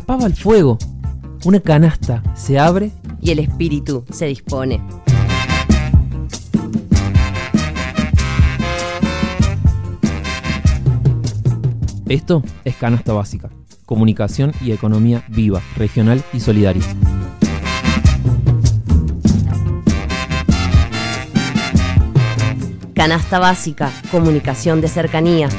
pava al fuego. Una canasta se abre y el espíritu se dispone. Esto es Canasta Básica, comunicación y economía viva, regional y solidaria. Canasta Básica, comunicación de cercanía.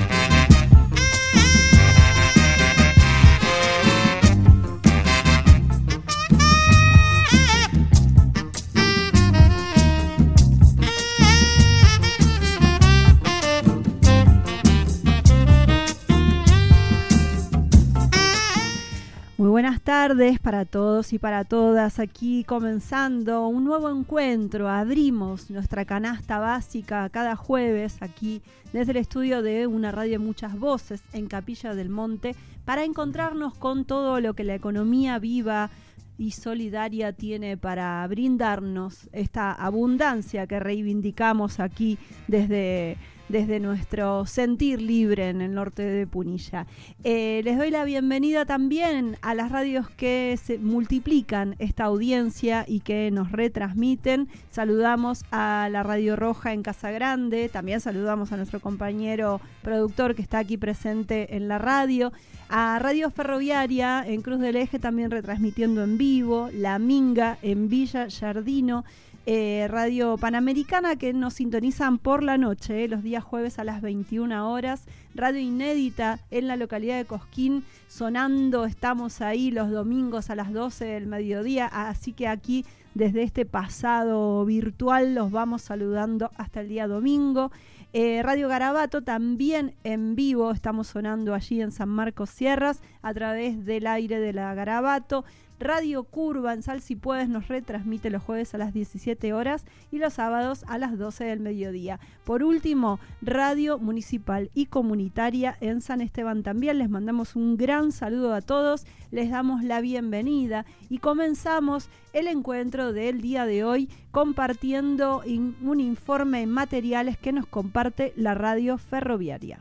Buenas tardes para todos y para todas, aquí comenzando un nuevo encuentro. Abrimos nuestra canasta básica cada jueves aquí desde el estudio de una radio de muchas voces en Capilla del Monte para encontrarnos con todo lo que la economía viva y solidaria tiene para brindarnos esta abundancia que reivindicamos aquí desde nuestro sentir libre en el norte de Punilla. Les doy la bienvenida también a las radios que se multiplican esta audiencia y que nos retransmiten. Saludamos a la Radio Roja en Casa Grande, también saludamos a nuestro compañero productor que está aquí presente en la radio, a Radio Ferroviaria en Cruz del Eje también retransmitiendo en vivo, La Minga en Villa Giardino, Radio Panamericana que nos sintonizan por la noche, los días jueves a las 21 horas, Radio Inédita en la localidad de Cosquín, sonando, estamos ahí los domingos a las 12 del mediodía, así que aquí desde este pasado virtual los vamos saludando hasta el día domingo. Radio Garabato también en vivo, estamos sonando allí en San Marcos Sierras a través del aire de la Garabato. Radio Curva en Sal Si Puedes nos retransmite los jueves a las 17 horas y los sábados a las 12 del mediodía. Por último, Radio Municipal y Comunitaria en San Esteban también. Les mandamos un gran saludo a todos, les damos la bienvenida y comenzamos el encuentro del día de hoy compartiendo un informe en materiales que nos comparte la Radio Ferroviaria.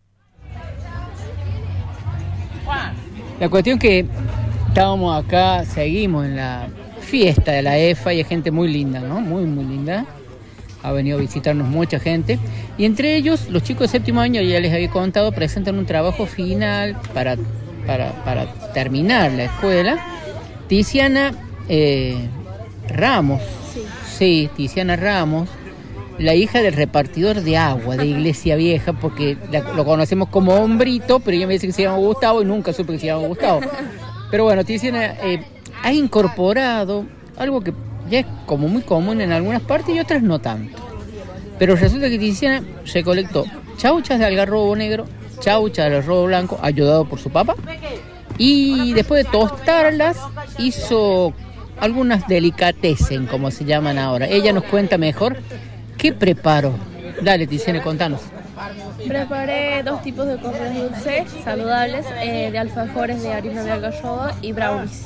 La cuestión que estábamos acá, seguimos en la fiesta de la EFA y hay gente muy linda, ¿no? Muy, muy linda. Ha venido a visitarnos mucha gente. Y entre ellos, los chicos de séptimo año, ya les había contado, presentan un trabajo final para terminar la escuela. Tiziana Ramos. Sí, Tiziana Ramos, la hija del repartidor de agua de Iglesia Vieja, porque lo conocemos como Hombrito, pero ella me dice que se llama Gustavo y nunca supe que se llama Gustavo. Pero bueno, Tiziana ha incorporado algo que ya es como muy común en algunas partes y otras no tanto. Pero resulta que Tiziana recolectó chauchas de algarrobo negro, chauchas de algarrobo blanco, ayudado por su papá, y después de tostarlas hizo algunas delicatessen, como se llaman ahora. Ella nos cuenta mejor qué preparó. Dale, Tiziana, contanos. Preparé 2 tipos de cosas dulces saludables, de alfajores de harina de algarroba y brownies.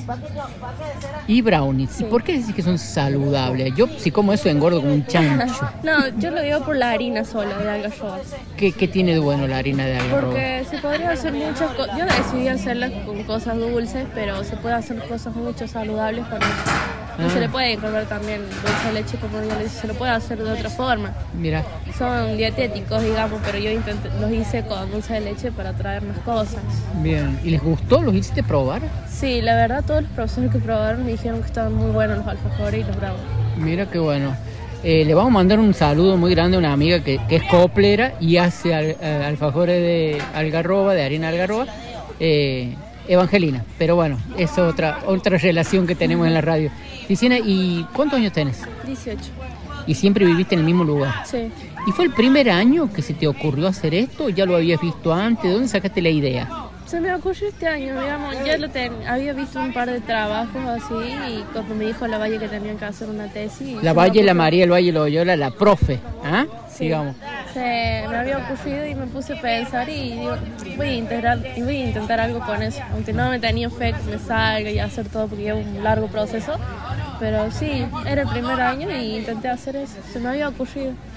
¿Y brownies? Sí. ¿Y por qué decís que son saludables? Yo si como eso engordo como un chancho. No, yo lo digo por la harina sola de algarroba. ¿Qué tiene de bueno la harina de algarroba? Porque se podría hacer muchas cosas. Yo decidí hacerlas con cosas dulces, pero se puede hacer cosas mucho saludables con eso. Y se le puede incorporar también dulce de leche, como yo le dije, se lo puede hacer de otra forma. Mira. Son dietéticos, digamos, pero yo los hice con dulce de leche para traer más cosas. Bien. ¿Y les gustó? ¿Los hiciste probar? Sí, la verdad, todos los profesores que probaron me dijeron que estaban muy buenos los alfajores y los bravos. Mira qué bueno. Le vamos a mandar un saludo muy grande a una amiga que es coplera y hace alfajores de algarroba, de harina de algarroba. Evangelina, pero bueno, es otra relación que tenemos en la radio. Tiziana, ¿y cuántos años tenés? 18. ¿Y siempre viviste en el mismo lugar? Sí. ¿Y fue el primer año que se te ocurrió hacer esto o ya lo habías visto antes? ¿De dónde sacaste la idea? Se me ocurrió este año, digamos, ya había visto un par de trabajos así y cuando me dijo Lavalle que tenían que hacer una tesis. Lavalle, la María, el Valle, Loyola, la profe, ¿ah? Sí. Digamos. Me había ocurrido y me puse a pensar y digo, voy a intentar algo con eso, aunque no me tenía fe que me salga y hacer todo porque lleva un largo proceso, pero sí, era el primer año y intenté hacer eso, se me había ocurrido.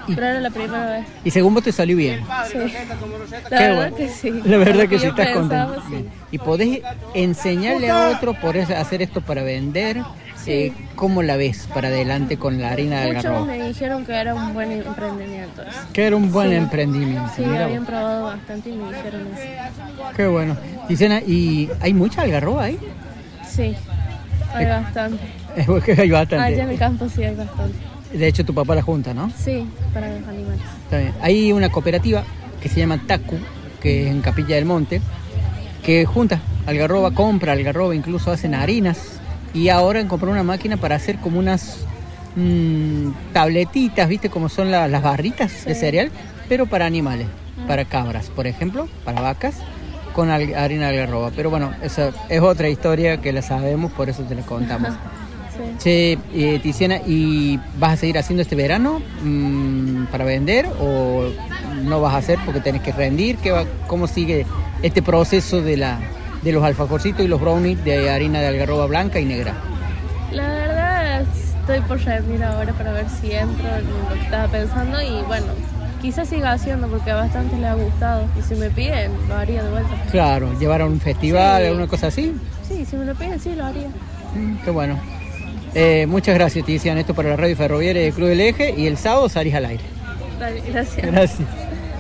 pero era la primera vez. Y según vos te salió bien. Sí. La Qué verdad bueno. que sí. La verdad Lo que sí, yo estás pensaba, contento. sí. Bien. Y podés enseñarle a otro, podés hacer esto para vender. Sí. ¿Cómo la ves para adelante con la harina de Muchos algarroba? me dijeron que era un buen emprendimiento. Eso. Que era un buen Sí. emprendimiento. Sí, Mira habían vos. probado bastante y me dijeron eso. Qué bueno. Tiziana, ¿y hay mucha algarroba ahí? Sí, hay bastante. Es que hay bastante. Allá en el campo sí hay bastante. De hecho, tu papá la junta, ¿no? Sí, para los animales. Está bien. Hay una cooperativa que se llama TACU, que es en Capilla del Monte, que junta algarroba, compra algarroba, incluso hacen harinas. Y ahora han comprado una máquina para hacer como unas tabletitas, ¿viste? Como son las barritas de cereal, pero para animales, para cabras, por ejemplo, para vacas, con harina de algarroba. Pero bueno, esa es otra historia que la sabemos, por eso te la contamos. Sí. Che, Tiziana, ¿y vas a seguir haciendo este verano para vender o no vas a hacer porque tenés que rendir? ¿Cómo sigue este proceso de los alfajorcitos y los brownies de harina de algarroba blanca y negra? La verdad estoy por rendir ahora para ver si entro en lo que estaba pensando y bueno, quizás siga haciendo porque a bastantes les ha gustado y si me piden lo haría de vuelta. Claro, llevar a un festival, Sí. alguna cosa así. Sí, si me lo piden sí lo haría. Qué bueno. Muchas gracias, Tiziana. Esto para la Radio Ferroviaria de Cruz del Eje y el sábado salís al aire. Dale, gracias. Gracias.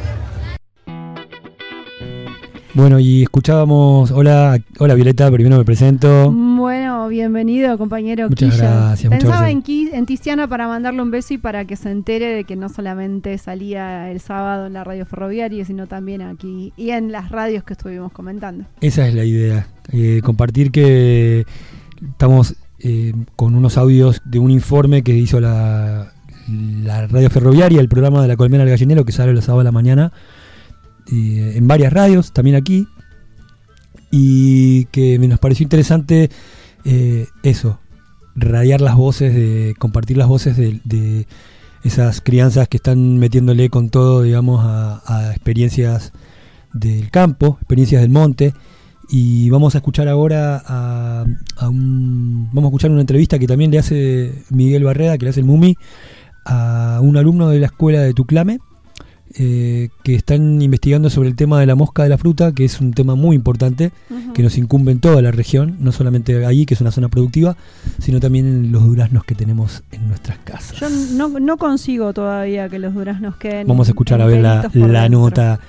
Bueno, y escuchábamos, hola Violeta, primero me presento. Bueno, bienvenido, compañero Muchas Quilla. gracias, muchas Pensaba gracias. en Tiziana para mandarle un beso y para que se entere de que no solamente salía el sábado en la radio ferroviaria, sino también aquí y en las radios que estuvimos comentando. Esa es la idea, compartir que estamos con unos audios de un informe que hizo la radio ferroviaria, el programa de la Colmena del Gallinero que sale los sábados a la mañana, en varias radios, también aquí, y que nos pareció interesante eso, radiar las voces, compartir las voces de esas crianzas que están metiéndole con todo, digamos, a experiencias del campo, experiencias del monte. Y vamos a escuchar ahora vamos a escuchar una entrevista que también le hace Miguel Barreda, que le hace el Mumi, a un alumno de la escuela de Tuclame, que están investigando sobre el tema de la mosca de la fruta, que es un tema muy importante, que nos incumbe en toda la región, no solamente ahí, que es una zona productiva, sino también en los duraznos que tenemos en nuestras casas. Yo no consigo todavía que los duraznos queden. Vamos a escuchar a ver la nota.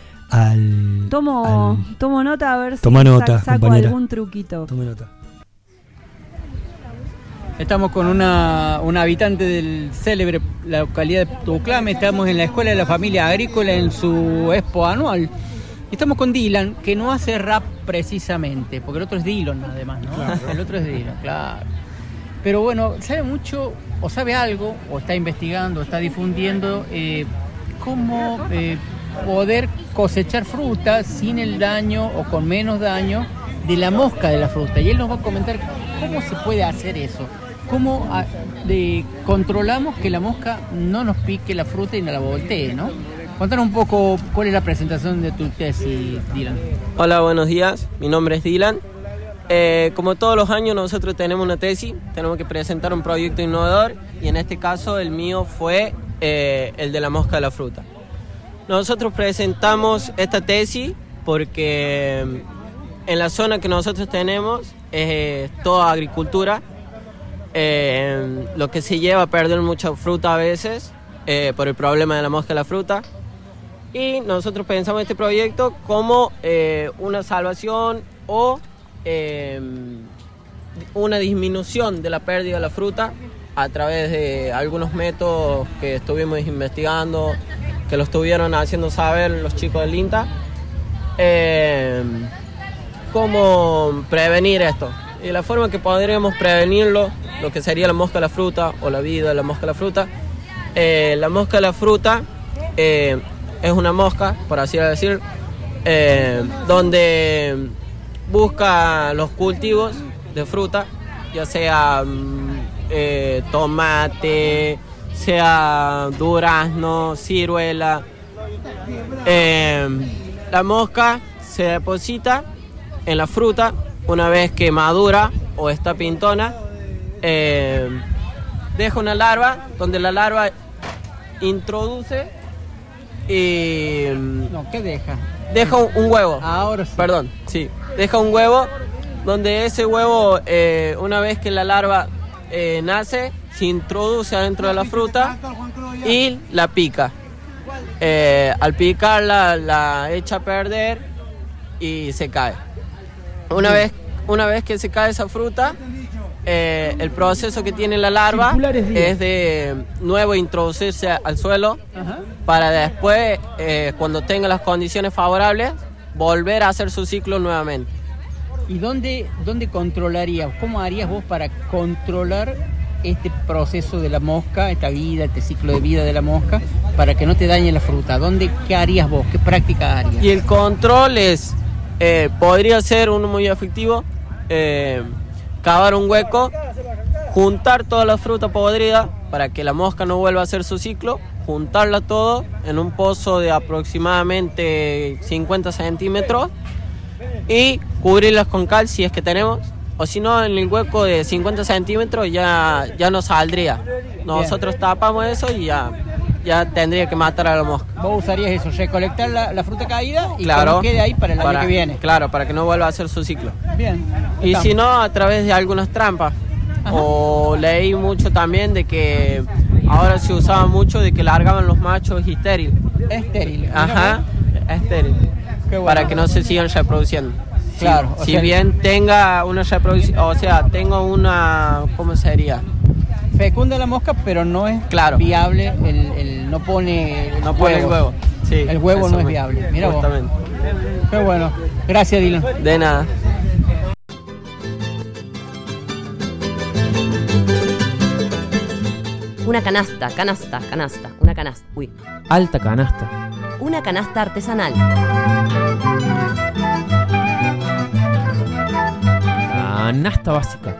Tomo nota a ver si Toma nota, saco compañera. algún truquito. Tome nota. Estamos con una habitante del célebre localidad de Tuclame. Estamos en la Escuela de la Familia Agrícola en su expo anual. Y estamos con Dylan, que no hace rap precisamente, porque el otro es Dylan además, ¿no? Claro. El otro es Dylan, claro. Pero bueno, sabe mucho, o sabe algo, o está investigando, o está difundiendo cómo poder cosechar fruta sin el daño o con menos daño de la mosca de la fruta. Y él nos va a comentar cómo se puede hacer eso. Cómo controlamos que la mosca no nos pique la fruta y no la voltee, ¿no? Cuéntanos un poco cuál es la presentación de tu tesis, Dylan. Hola, buenos días. Mi nombre es Dylan. Como todos los años nosotros tenemos una tesis, tenemos que presentar un proyecto innovador y en este caso el mío fue el de la mosca de la fruta. Nosotros presentamos esta tesis porque en la zona que nosotros tenemos es toda agricultura, lo que se lleva a perder mucha fruta a veces por el problema de la mosca de la fruta. Y nosotros pensamos este proyecto como una salvación o una disminución de la pérdida de la fruta a través de algunos métodos que estuvimos investigando, que lo estuvieron haciendo saber los chicos del INTA, cómo prevenir esto. Y la forma que podríamos prevenirlo, lo que sería la mosca de la fruta o la vida de la mosca de la fruta. La mosca de la fruta es una mosca, por así decir, donde busca los cultivos de fruta, ya sea tomate, sea durazno, ciruela. La mosca se deposita en la fruta una vez que madura o está pintona. Deja una larva, donde la larva introduce y... No, ¿qué deja? Deja un huevo. Ahora sí. Perdón, sí. Deja un huevo donde ese huevo, una vez que la larva nace, se introduce adentro de la fruta y la pica. Al picarla la echa a perder y se cae. Una vez que se cae esa fruta, el proceso que tiene la larva es de nuevo introducirse al suelo. Ajá. Para después, cuando tenga las condiciones favorables, volver a hacer su ciclo nuevamente. ¿Y dónde controlarías? ¿Cómo harías vos para controlar este proceso de la mosca, esta vida, este ciclo de vida de la mosca, para que no te dañe la fruta? ¿Qué harías vos? ¿Qué práctica harías? Y el control es, podría ser uno muy efectivo, cavar un hueco, juntar toda la fruta podrida para que la mosca no vuelva a hacer su ciclo, juntarla todo en un pozo de aproximadamente 50 centímetros y cubrirlas con cal si es que tenemos, o si no, en el hueco de 50 centímetros ya no saldría. Nosotros tapamos eso y ya tendría que matar a la mosca. ¿Vos usarías eso, recolectar la fruta caída y claro, que quede ahí para el año que viene? Claro, para que no vuelva a hacer su ciclo. Bien. Y si no, a través de algunas trampas. Ajá. O leí mucho también de que ahora se usaba mucho de que largaban los machos estériles. Estériles. Ajá, estéril. Qué bueno. Para que no se sigan reproduciendo. Claro. Si bien tenga una reproducción, o sea, tenga una, ¿cómo sería? Fecunda la mosca, pero no es viable, no pone el huevo. Sí, el huevo no es viable. Mira vos. Qué bueno. Gracias, Dylan. De nada. Una canasta, una canasta. Uy. Alta canasta. Una canasta artesanal. Canasta básica.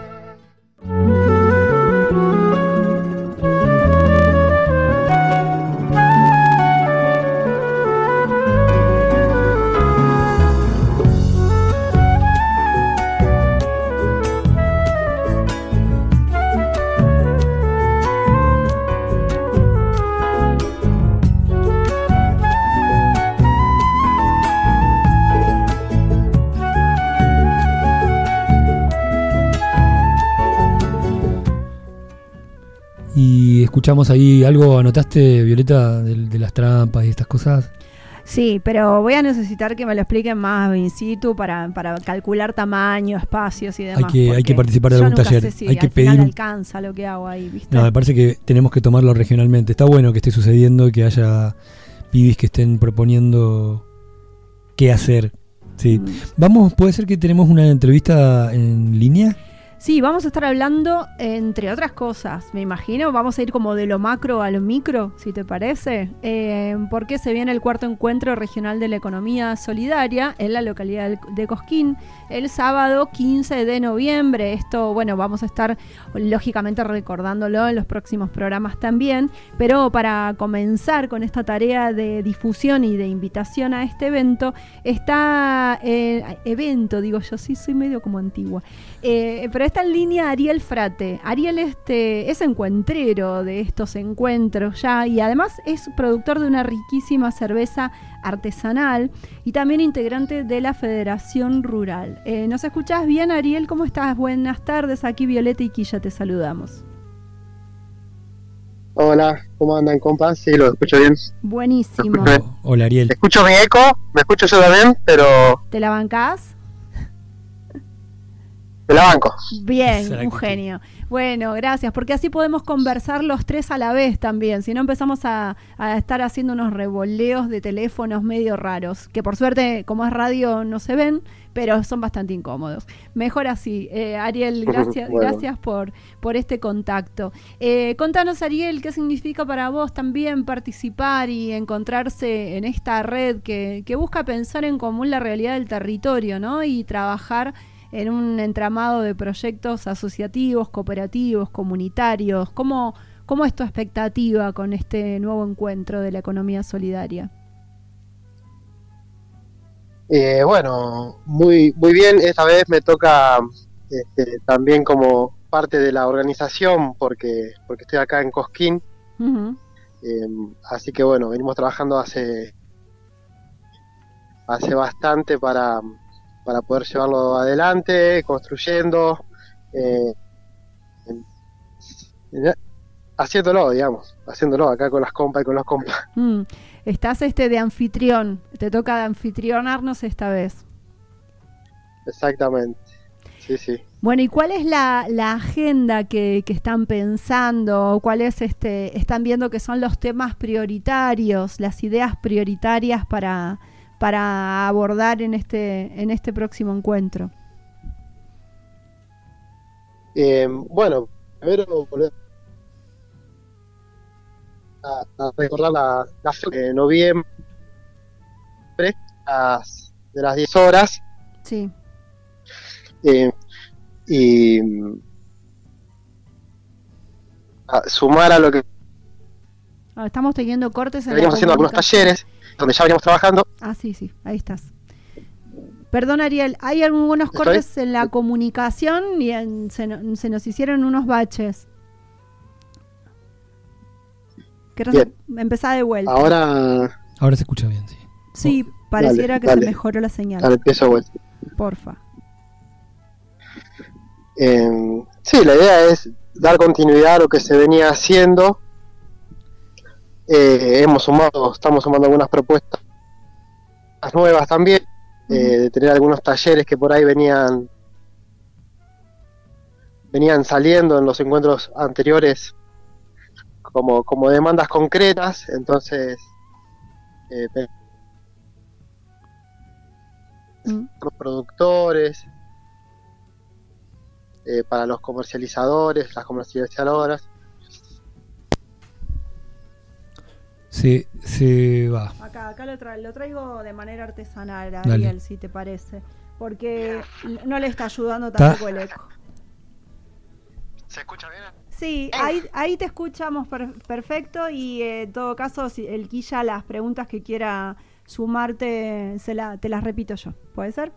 Y escuchamos ahí algo, ¿anotaste, Violeta, de las trampas y estas cosas? Sí, pero voy a necesitar que me lo expliquen más in situ para calcular tamaño, espacios y demás. Hay que participar de algún taller. Sé si hay que al final pedir. Alcanza lo que hago ahí, ¿viste? No, me parece que tenemos que tomarlo regionalmente. Está bueno que esté sucediendo y que haya pibis que estén proponiendo qué hacer. Sí. Puede ser que tenemos una entrevista en línea. Sí, vamos a estar hablando, entre otras cosas, me imagino, vamos a ir como de lo macro a lo micro, si te parece, porque se viene el cuarto encuentro regional de la economía solidaria en la localidad de Cosquín, el sábado 15 de noviembre. Esto, bueno, vamos a estar lógicamente recordándolo en los próximos programas también, pero para comenzar con esta tarea de difusión y de invitación a este evento, sí, soy medio como antigua, pero está en línea Ariel Frate. Ariel es encuentrero de estos encuentros ya, y además es productor de una riquísima cerveza artesanal y también integrante de la Federación Rural. ¿Nos escuchás bien, Ariel? ¿Cómo estás? Buenas tardes, aquí Violeta y Quilla te saludamos. Hola, ¿cómo andan, compas? Sí, lo escucho bien. Buenísimo. Hola, Ariel. Escucho mi eco, me escucho yo también, pero... ¿Te la bancás? Me la banco. Bien, un genio. Bueno, gracias, porque así podemos conversar los tres a la vez también. Si no empezamos a estar haciendo unos revoleos de teléfonos medio raros, que por suerte, como es radio, no se ven, pero son bastante incómodos. Mejor así. Ariel, gracias, bueno. Gracias por este contacto. Contanos, Ariel, ¿qué significa para vos también participar y encontrarse en esta red que busca pensar en común la realidad del territorio, ¿no? Y trabajar en un entramado de proyectos asociativos, cooperativos, comunitarios? ¿Cómo es tu expectativa con este nuevo encuentro de la economía solidaria? Bueno, muy bien. Esta vez me toca también como parte de la organización, porque estoy acá en Cosquín. Uh-huh. Así que bueno, venimos trabajando hace bastante para poder llevarlo adelante, construyendo, haciéndolo acá con las compas y con los compas. Estás de anfitrión, te toca de anfitrionarnos esta vez. Exactamente, sí. Bueno, ¿y cuál es la agenda que están pensando? ¿Cuál es están viendo que son los temas prioritarios, las ideas prioritarias para abordar en este próximo encuentro? Bueno, primero volver a recordar la fecha de noviembre de las 10 horas. Sí. Y sumar a lo que Estamos teniendo cortes en veníamos haciendo algunos talleres donde ya veníamos trabajando. Sí, ahí estás. Perdón, Ariel, hay algunos cortes en la comunicación y se nos hicieron unos baches. Empezá de vuelta. Ahora se escucha bien, sí. Sí, pareciera que se mejoró la señal. Ahora empiezo de vuelta. Porfa. Sí, la idea es dar continuidad a lo que se venía haciendo. Estamos sumando algunas propuestas nuevas también, de tener algunos talleres que por ahí venían saliendo en los encuentros anteriores como demandas concretas. Entonces los productores, para los comercializadores, las comercializadoras. Se va. Acá lo traigo de manera artesanal, Dale. Ariel, si te parece. Porque no le está ayudando tampoco el eco. ¿Se escucha bien? Sí, ahí te escuchamos perfecto, y en todo caso, si el Quilla, las preguntas que quiera sumarte, te las repito yo. ¿Puede ser?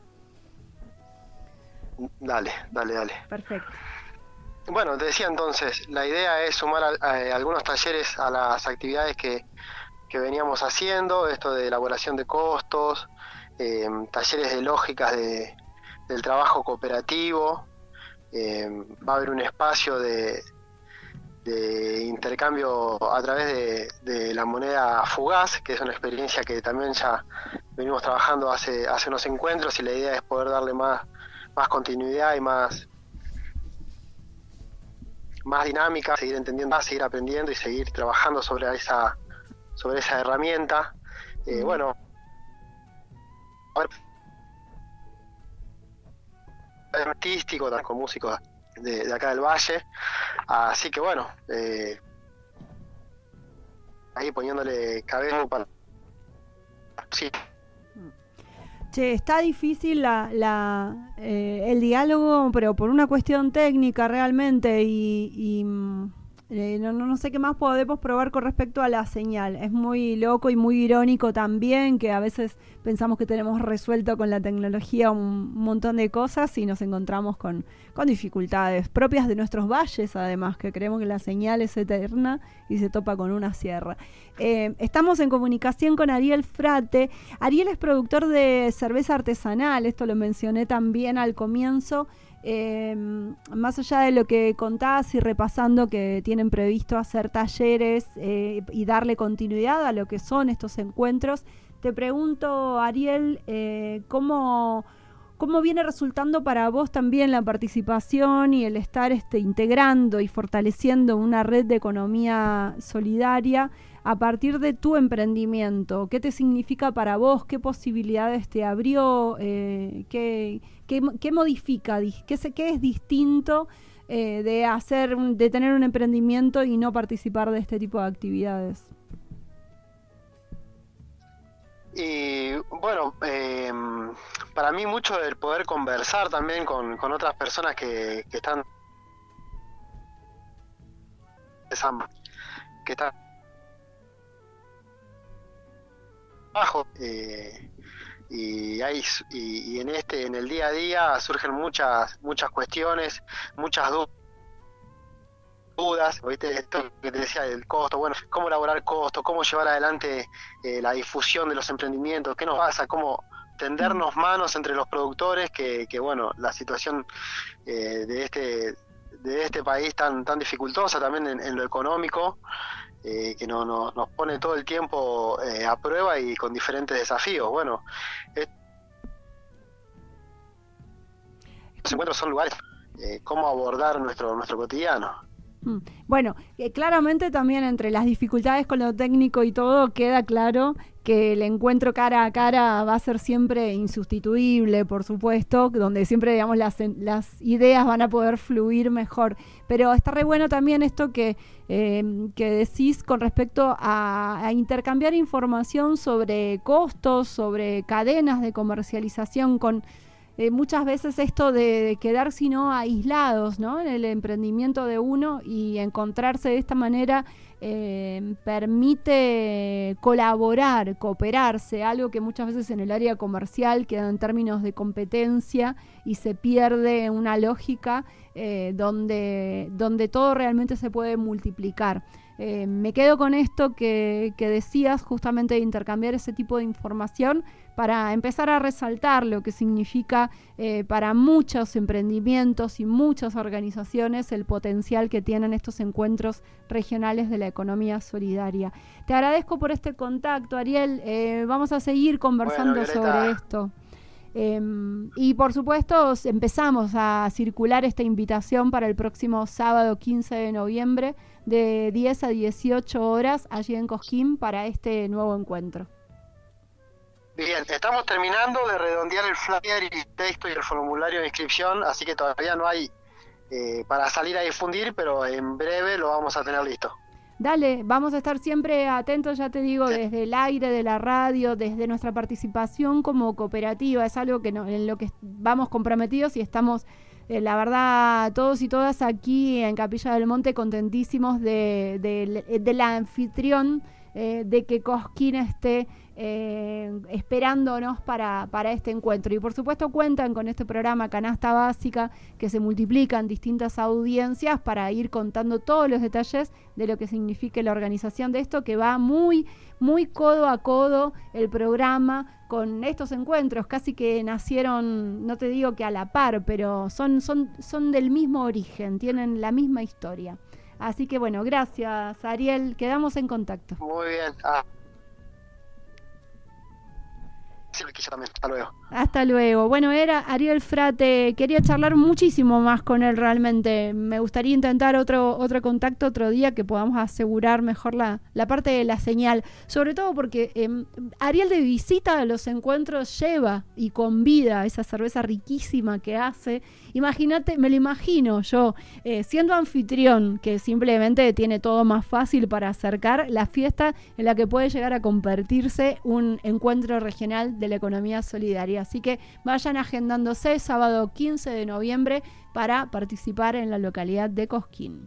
Dale. Perfecto. Bueno, te decía entonces, la idea es sumar algunos talleres a las actividades que veníamos haciendo, esto de elaboración de costos, talleres de lógicas del trabajo cooperativo. Va a haber un espacio de intercambio a través de la moneda fugaz, que es una experiencia que también ya venimos trabajando hace unos encuentros, y la idea es poder darle más continuidad y más dinámica, seguir entendiendo, seguir aprendiendo y seguir trabajando sobre esa herramienta. Bueno, artístico, con músicos de acá del Valle, así que bueno, ahí poniéndole cabeza para... Sí. Che, está difícil el diálogo, pero por una cuestión técnica realmente, y no sé qué más podemos probar con respecto a la señal. Es muy loco y muy irónico también, que a veces pensamos que tenemos resuelto con la tecnología un montón de cosas y nos encontramos con dificultades propias de nuestros valles, además, que creemos que la señal es eterna y se topa con una sierra. Estamos en comunicación con Ariel Frate. Ariel es productor de cerveza artesanal, esto lo mencioné también al comienzo. Más allá de lo que contabas y repasando que tienen previsto hacer talleres y darle continuidad a lo que son estos encuentros, te pregunto, Ariel, ¿cómo viene resultando para vos también la participación y el estar integrando y fortaleciendo una red de economía solidaria a partir de tu emprendimiento? ¿Qué te significa para vos? ¿Qué posibilidades te abrió? ¿Qué modifica? ¿Qué es distinto de tener un emprendimiento y no participar de este tipo de actividades? Y bueno, para mí mucho el poder conversar también con otras personas que están abajo, y en el día a día surgen muchas cuestiones, muchas dudas dudas, ¿viste? Esto que te decía del costo, bueno, cómo elaborar costos, cómo llevar adelante la difusión de los emprendimientos, qué nos pasa, cómo tendernos manos entre los productores, que bueno, la situación de este país tan dificultosa también en lo económico, que nos pone todo el tiempo a prueba y con diferentes desafíos. Bueno, los encuentros son lugares, cómo abordar nuestro cotidiano. Bueno, claramente también entre las dificultades con lo técnico y todo queda claro que el encuentro cara a cara va a ser siempre insustituible, por supuesto, donde siempre, digamos, las ideas van a poder fluir mejor. Pero está re bueno también esto que decís con respecto a intercambiar información sobre costos, sobre cadenas de comercialización, con muchas veces esto de quedar sino aislados, ¿no?, en el emprendimiento de uno, y encontrarse de esta manera permite colaborar, cooperarse, algo que muchas veces en el área comercial queda en términos de competencia y se pierde una lógica donde todo realmente se puede multiplicar. Me quedo con esto que decías, justamente de intercambiar ese tipo de información para empezar a resaltar lo que significa para muchos emprendimientos y muchas organizaciones el potencial que tienen estos encuentros regionales de la economía solidaria. Te agradezco por este contacto, Ariel. Vamos a seguir conversando sobre esto. Y por supuesto empezamos a circular esta invitación para el próximo sábado 15 de noviembre de 10 a 18 horas allí en Cosquín para este nuevo encuentro. Bien, estamos terminando de redondear el flyer y el texto y el formulario de inscripción, así que todavía no hay para salir a difundir, pero en breve lo vamos a tener listo. Dale, vamos a estar siempre atentos, ya te digo, desde el aire de la radio, desde nuestra participación como cooperativa. Es algo que en lo que vamos comprometidos y estamos, la verdad, todos y todas aquí en Capilla del Monte contentísimos de la anfitrión, de que Cosquín esté esperándonos para este encuentro. Y por supuesto cuentan con este programa Canasta Básica, que se multiplica en distintas audiencias para ir contando todos los detalles de lo que significa la organización de esto, que va muy, muy codo a codo el programa con estos encuentros, casi que nacieron, no te digo que a la par, pero son del mismo origen, tienen la misma historia. Así que bueno, gracias, Ariel, quedamos en contacto. Muy bien. Sí, también. Hasta luego. Hasta luego. Bueno, era Ariel Frate. Quería charlar muchísimo más con él realmente. Me gustaría intentar otro contacto otro día, que podamos asegurar mejor la parte de la señal. Sobre todo porque Ariel, de visita a los encuentros, lleva y convida esa cerveza riquísima que hace. Imagínate, me lo imagino yo, siendo anfitrión, que simplemente tiene todo más fácil para acercar la fiesta en la que puede llegar a convertirse un encuentro regional de la economía solidaria. Así que vayan agendándose sábado 15 de noviembre para participar en la localidad de Cosquín.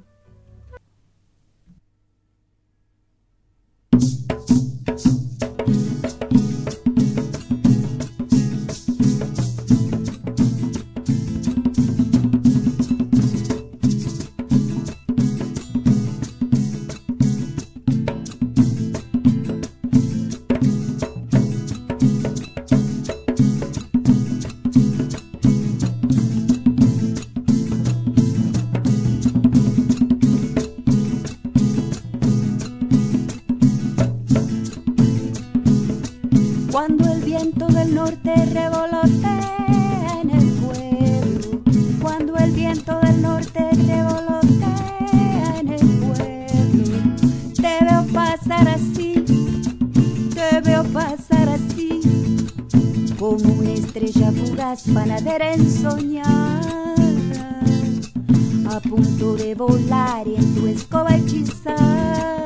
Cuando el viento del norte revolotea en el pueblo, cuando el viento del norte revolotea en el pueblo, te veo pasar así, como una estrella fugaz, panadera ensoñada, a punto de volar en tu escoba hechizada,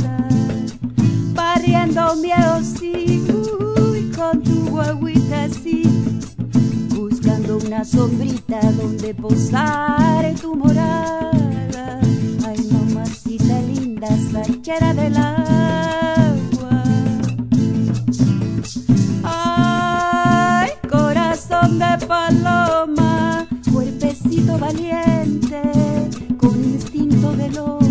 barriendo miedo, sí, con tu guaguita así, buscando una sombrita donde posar tu morada. Ay, mamacita linda, sachera del agua. Ay, corazón de paloma, cuerpecito valiente, con instinto de lobo.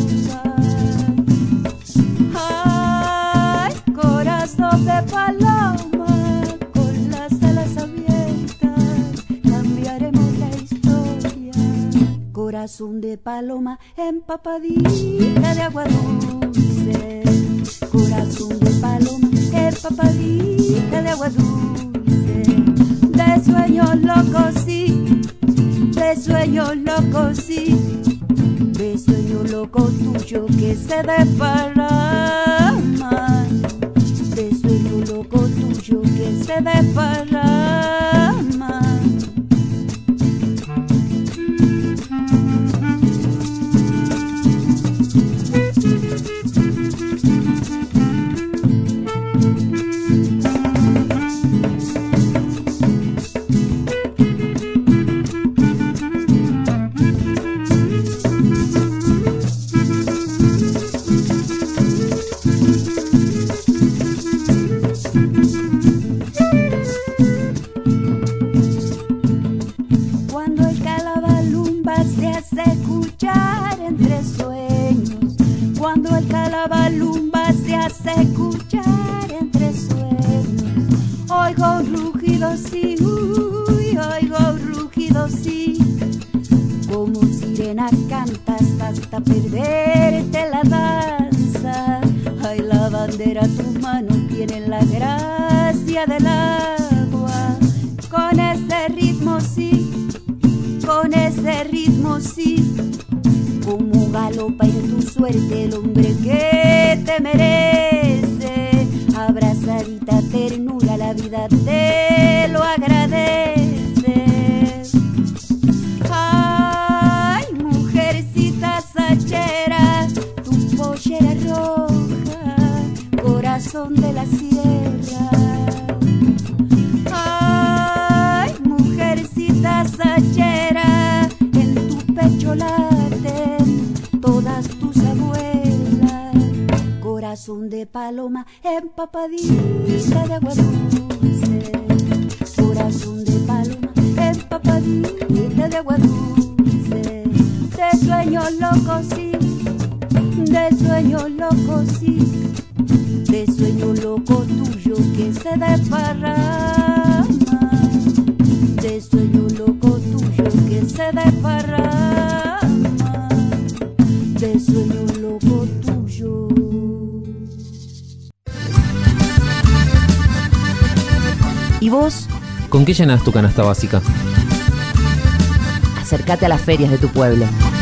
corazón de paloma empapadita de agua dulce, corazón de paloma empapadita de agua dulce, de sueños locos sí, de sueños locos sí, de sueño loco tuyo que se desparrama, de sueño loco tuyo que se desparrama. Escuchar entre sueños, oigo rugido sí, oigo rugido sí, como sirena cantas hasta perderte la danza. Ay, la bandera, tus manos tienen la gracia del agua, con ese ritmo sí, con ese ritmo sí, como galopa en tu suerte el hombre que te merece, abrazadita ternura la vida te lo agradece. Ay, mujercita sachera, tu pollera roja, corazón de la sierra. Ay, mujercita sachera, en tu pecho laten todas tus abuelas, corazón de paloma empapadita de agua dulce, corazón de paloma empapadita de agua dulce, de sueños locos sí, de sueños locos sí, de sueño loco tuyo que se desparrama, de sueño loco tuyo que se desparrama, de sueño loco tuyo. ¿Y vos? ¿Con qué llenas tu canasta básica? Acércate a las ferias de tu pueblo.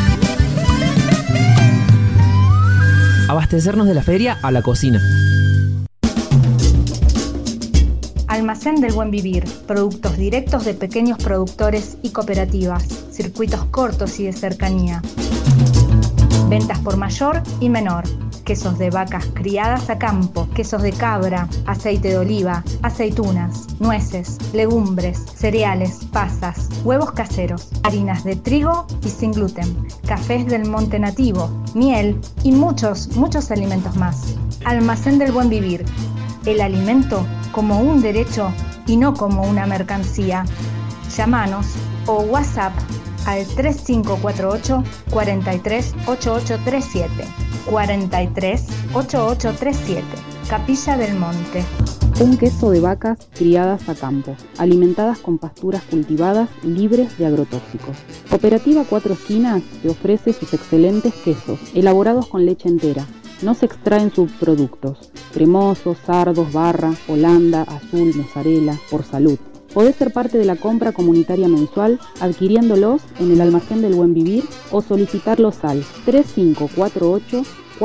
Abastecernos de la feria a la cocina. Almacén del Buen Vivir, productos directos de pequeños productores y cooperativas, circuitos cortos y de cercanía. Ventas por mayor y menor. Quesos de vacas criadas a campo, quesos de cabra, aceite de oliva, aceitunas, nueces, legumbres, cereales, pasas, huevos caseros, harinas de trigo y sin gluten, cafés del monte nativo, miel y muchos alimentos más. Almacén del Buen Vivir. El alimento como un derecho y no como una mercancía. Llámanos o WhatsApp al 3548 438837. 438837, Capilla del Monte. Un queso de vacas criadas a campo, alimentadas con pasturas cultivadas libres de agrotóxicos. Cooperativa Cuatro Esquinas te ofrece sus excelentes quesos, elaborados con leche entera. No se extraen subproductos, cremosos, sardos, barra, holanda, azul, mozzarella, por salud. Podés ser parte de la compra comunitaria mensual adquiriéndolos en el Almacén del Buen Vivir o solicitarlos al 3548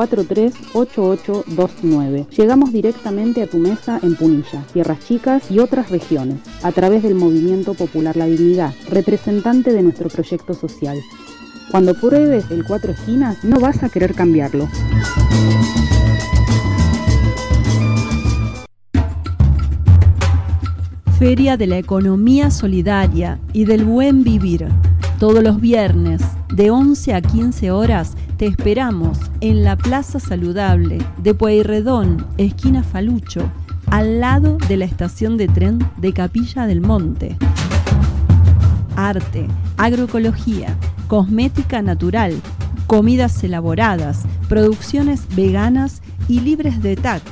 438829. Llegamos directamente a tu mesa en Punilla, Tierras Chicas y otras regiones, a través del Movimiento Popular La Dignidad, representante de nuestro proyecto social. Cuando pruebes el Cuatro Esquinas, no vas a querer cambiarlo. Feria de la Economía Solidaria y del Buen Vivir. Todos los viernes, de 11 a 15 horas, te esperamos en la Plaza Saludable de Pueyrredón, esquina Falucho, al lado de la estación de tren de Capilla del Monte. Arte, agroecología, cosmética natural, comidas elaboradas, producciones veganas y libres de TAC,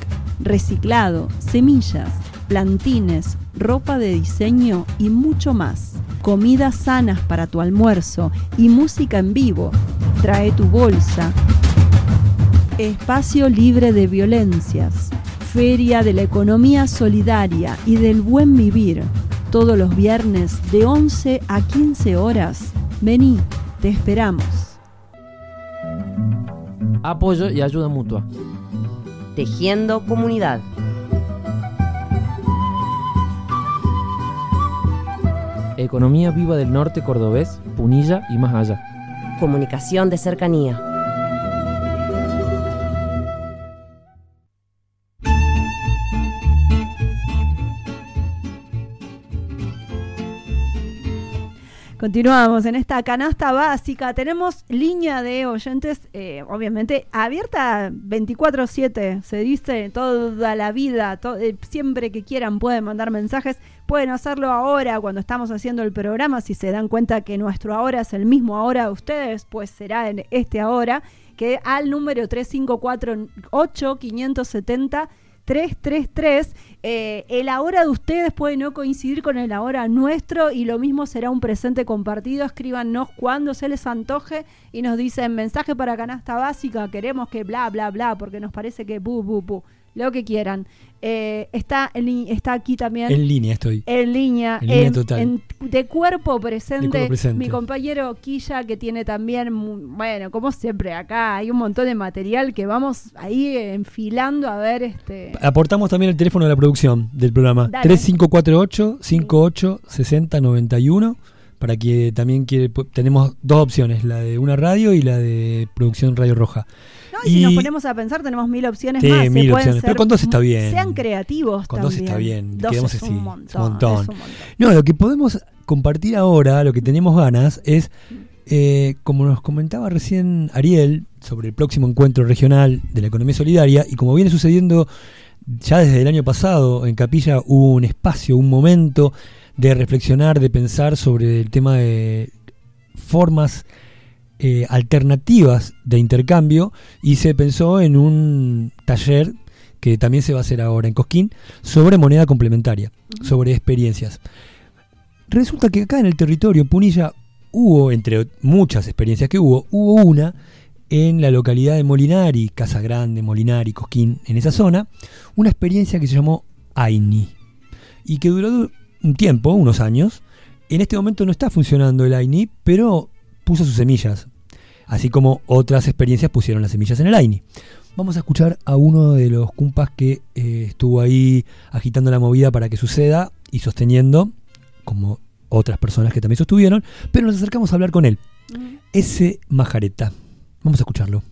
reciclado, semillas, plantines, ropa de diseño y mucho más. comidas sanas para tu almuerzo y música en vivo. Trae tu bolsa. Espacio libre de violencias. Feria de la economía solidaria y del buen vivir. Todos los viernes de 11 a 15 horas. Vení, te esperamos. Apoyo y ayuda mutua. Tejiendo comunidad. Economía viva del norte cordobés, Punilla y más allá. Comunicación de cercanía. Continuamos en esta canasta básica. Tenemos línea de oyentes, obviamente, abierta 24/7. Se dice toda la vida, siempre que quieran pueden mandar mensajes. Pueden hacerlo ahora cuando estamos haciendo el programa. Si se dan cuenta que nuestro ahora es el mismo ahora de ustedes, pues será en este ahora, que al número 3548-570-333. El ahora de ustedes puede no coincidir con el ahora nuestro y lo mismo será un presente compartido. Escríbanos cuando se les antoje y nos dicen mensaje para canasta básica, queremos que bla bla bla, porque nos parece que lo que quieran. Está aquí también. En línea estoy. En línea total. De cuerpo presente. Mi compañero Quilla, que tiene también, bueno, como siempre, acá hay un montón de material que vamos ahí enfilando a ver. Aportamos también el teléfono de la producción del programa. Dale. 3548-586091. Para que también tenemos dos opciones, la de una radio y la de producción Radio Roja. No, y si nos ponemos a pensar, tenemos 1000 opciones más. 1000 opciones, pero con dos está bien. Sean creativos con también. Con dos está bien. Dos quedemos es así. Un montón. No, lo que podemos compartir ahora, lo que tenemos ganas, es, como nos comentaba recién Ariel, sobre el próximo encuentro regional de la economía solidaria, y como viene sucediendo ya desde el año pasado, en Capilla hubo un espacio, un momento de reflexionar, de pensar sobre el tema de formas alternativas de intercambio, y se pensó en un taller que también se va a hacer ahora en Cosquín sobre moneda complementaria, sobre experiencias. Resulta que acá en el territorio, en Punilla, hubo, entre muchas experiencias que hubo una en la localidad de Molinari, Casa Grande, Molinari, Cosquín, en esa zona, una experiencia que se llamó AINI y que duró un tiempo, unos años. En este momento no está funcionando el AINI, pero puso sus semillas, así como otras experiencias pusieron las semillas en el AINI. Vamos a escuchar a uno de los cumpas que estuvo ahí agitando la movida para que suceda y sosteniendo, como otras personas que también sostuvieron, pero nos acercamos a hablar con él. S. Majareta. Vamos a escucharlo.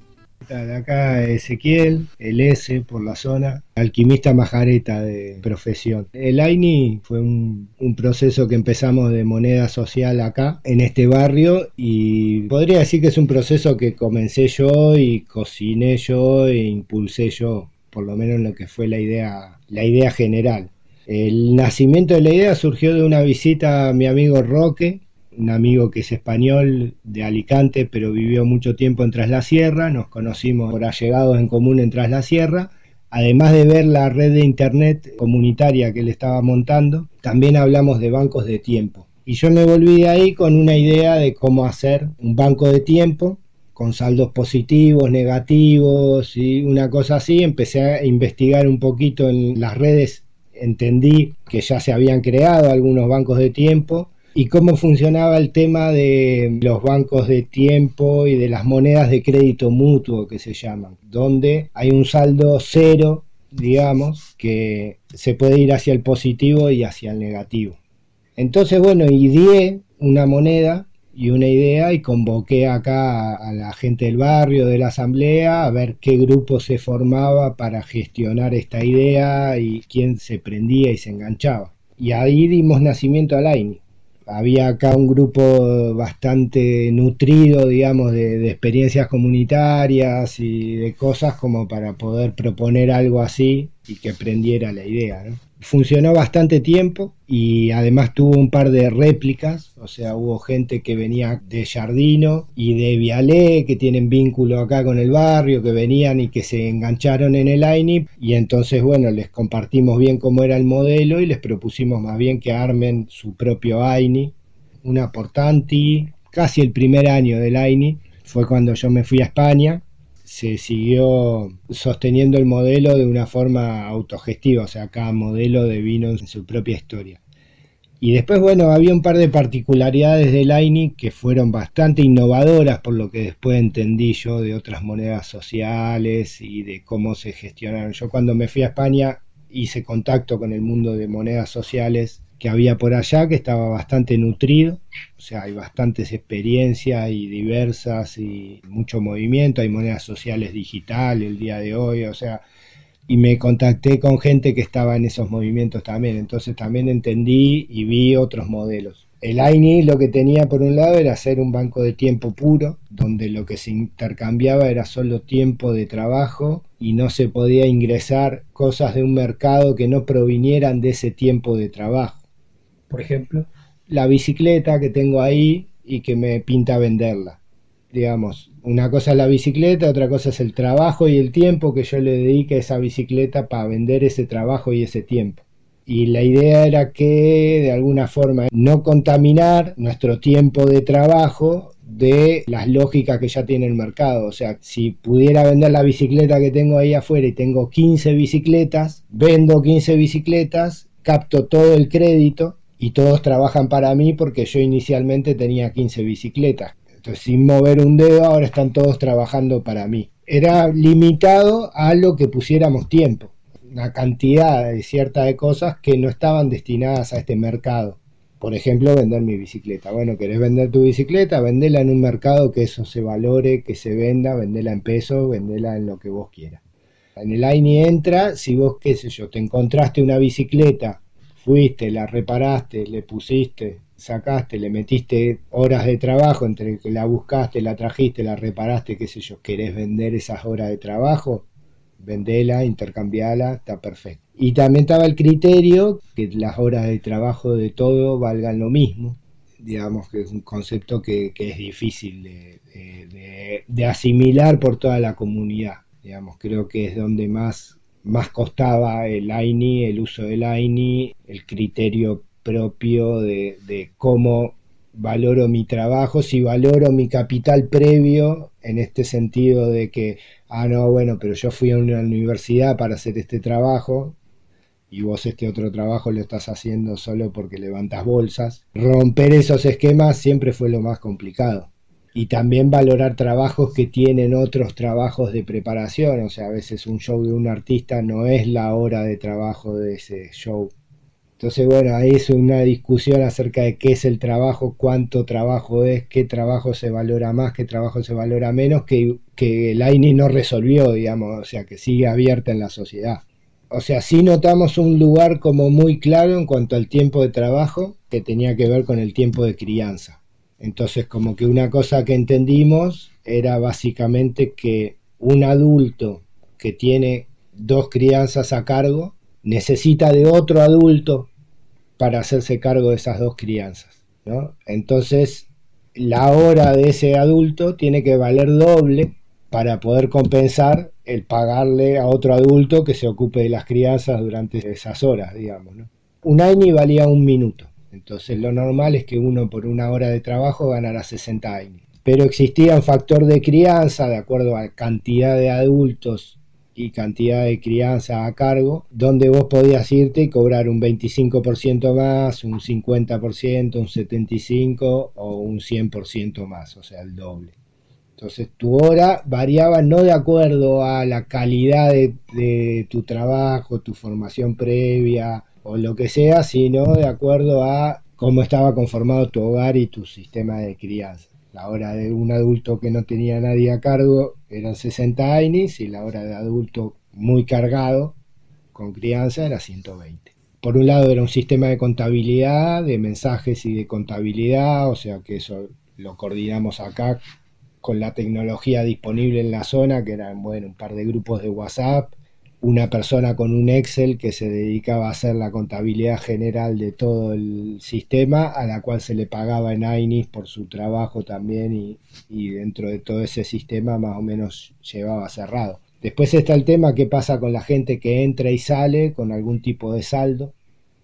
De acá Ezequiel, el S por la zona, alquimista majareta de profesión. El AINI fue un proceso que empezamos de moneda social acá, en este barrio, y podría decir que es un proceso que comencé yo y cociné yo e impulsé yo, por lo menos en lo que fue la idea general. El nacimiento de la idea surgió de una visita a mi amigo Roque, un amigo que es español de Alicante, pero vivió mucho tiempo en Traslasierra. Nos conocimos por allegados en común en Traslasierra. Además de ver la red de internet comunitaria que él estaba montando, también hablamos de bancos de tiempo. Y yo me volví de ahí con una idea de cómo hacer un banco de tiempo con saldos positivos, negativos y una cosa así. Empecé a investigar un poquito en las redes, entendí que ya se habían creado algunos bancos de tiempo y cómo funcionaba el tema de los bancos de tiempo y de las monedas de crédito mutuo que se llaman, donde hay un saldo cero, digamos, que se puede ir hacia el positivo y hacia el negativo. Entonces, bueno, ideé una moneda y una idea y convoqué acá a la gente del barrio, de la asamblea, a ver qué grupo se formaba para gestionar esta idea y quién se prendía y se enganchaba. Y ahí dimos nacimiento al AINI. Había acá un grupo bastante nutrido, digamos, de experiencias comunitarias y de cosas como para poder proponer algo así y que prendiera la idea, ¿no? Funcionó bastante tiempo y además tuvo un par de réplicas, o sea, hubo gente que venía de Jardino y de Vialé, que tienen vínculo acá con el barrio, que venían y que se engancharon en el AINI, y entonces, bueno, les compartimos bien cómo era el modelo y les propusimos más bien que armen su propio AINI una por Tanti, casi el primer año del AINI, fue cuando yo me fui a España. Se siguió sosteniendo el modelo de una forma autogestiva, o sea, cada modelo devino en su propia historia. Y después, bueno, había un par de particularidades del AINI que fueron bastante innovadoras, por lo que después entendí yo de otras monedas sociales y de cómo se gestionaron. Yo cuando me fui a España hice contacto con el mundo de monedas sociales que había por allá, que estaba bastante nutrido, o sea, hay bastantes experiencias y diversas y mucho movimiento, hay monedas sociales digitales el día de hoy, o sea, y me contacté con gente que estaba en esos movimientos también, entonces también entendí y vi otros modelos. El AINI lo que tenía por un lado era ser un banco de tiempo puro, donde lo que se intercambiaba era solo tiempo de trabajo y no se podía ingresar cosas de un mercado que no provinieran de ese tiempo de trabajo. Por ejemplo, la bicicleta que tengo ahí y que me pinta venderla. Digamos, una cosa es la bicicleta, otra cosa es el trabajo y el tiempo que yo le dedique a esa bicicleta para vender ese trabajo y ese tiempo. Y la idea era que, de alguna forma, no contaminar nuestro tiempo de trabajo de las lógicas que ya tiene el mercado. O sea, si pudiera vender la bicicleta que tengo ahí afuera y tengo 15 bicicletas, vendo 15 bicicletas, capto todo el crédito y todos trabajan para mí porque yo inicialmente tenía 15 bicicletas. Entonces, sin mover un dedo, ahora están todos trabajando para mí. Era limitado a lo que pusiéramos tiempo. Una cantidad cierta de cosas que no estaban destinadas a este mercado. Por ejemplo, vender mi bicicleta. Bueno, ¿querés vender tu bicicleta? Vendela en un mercado que eso se valore, que se venda, vendela en pesos, vendela en lo que vos quieras. En el AINI entra, si vos, qué sé yo, te encontraste una bicicleta, fuiste, la reparaste, le pusiste, sacaste, le metiste horas de trabajo entre que la buscaste, la trajiste, la reparaste, qué sé yo, ¿querés vender esas horas de trabajo? Vendela, intercambiala, está perfecto. Y también estaba el criterio que las horas de trabajo de todo valgan lo mismo. Digamos que es un concepto que es difícil de asimilar por toda la comunidad. Digamos, creo que es donde más costaba el AINI, el uso del AINI, el criterio propio de cómo valoro mi trabajo, si valoro mi capital previo, en este sentido de que, no, bueno, pero yo fui a una universidad para hacer este trabajo y vos este otro trabajo lo estás haciendo solo porque levantas bolsas. Romper esos esquemas siempre fue lo más complicado. Y también valorar trabajos que tienen otros trabajos de preparación, o sea, a veces un show de un artista no es la hora de trabajo de ese show. Entonces, bueno, ahí es una discusión acerca de qué es el trabajo, cuánto trabajo es, qué trabajo se valora más, qué trabajo se valora menos, que el AINI no resolvió, digamos, o sea, que sigue abierta en la sociedad. O sea, sí notamos un lugar como muy claro en cuanto al tiempo de trabajo, que tenía que ver con el tiempo de crianza. Entonces, como que una cosa que entendimos era básicamente que un adulto que tiene 2 crianzas a cargo necesita de otro adulto para hacerse cargo de esas 2 crianzas, ¿no? Entonces, la hora de ese adulto tiene que valer doble para poder compensar el pagarle a otro adulto que se ocupe de las crianzas durante esas horas, digamos, ¿no? Un AINI valía 1 minuto, entonces lo normal es que uno por 1 hora de trabajo ganara 60 AINI. Pero existía un factor de crianza, de acuerdo a cantidad de adultos y cantidad de crianza a cargo, donde vos podías irte y cobrar un 25% más, un 50%, un 75% o un 100% más, o sea, el doble. Entonces tu hora variaba no de acuerdo a la calidad de tu trabajo, tu formación previa o lo que sea, sino de acuerdo a cómo estaba conformado tu hogar y tu sistema de crianza. La hora de un adulto que no tenía nadie a cargo eran 60 AINIs y la hora de adulto muy cargado con crianza era 120. Por un lado era un sistema de contabilidad, de mensajes y de contabilidad, o sea que eso lo coordinamos acá con la tecnología disponible en la zona, que eran, bueno, un par de grupos de WhatsApp, una persona con un Excel que se dedicaba a hacer la contabilidad general de todo el sistema, a la cual se le pagaba en AINIs por su trabajo también y dentro de todo ese sistema más o menos llevaba cerrado. Después está el tema qué pasa con la gente que entra y sale con algún tipo de saldo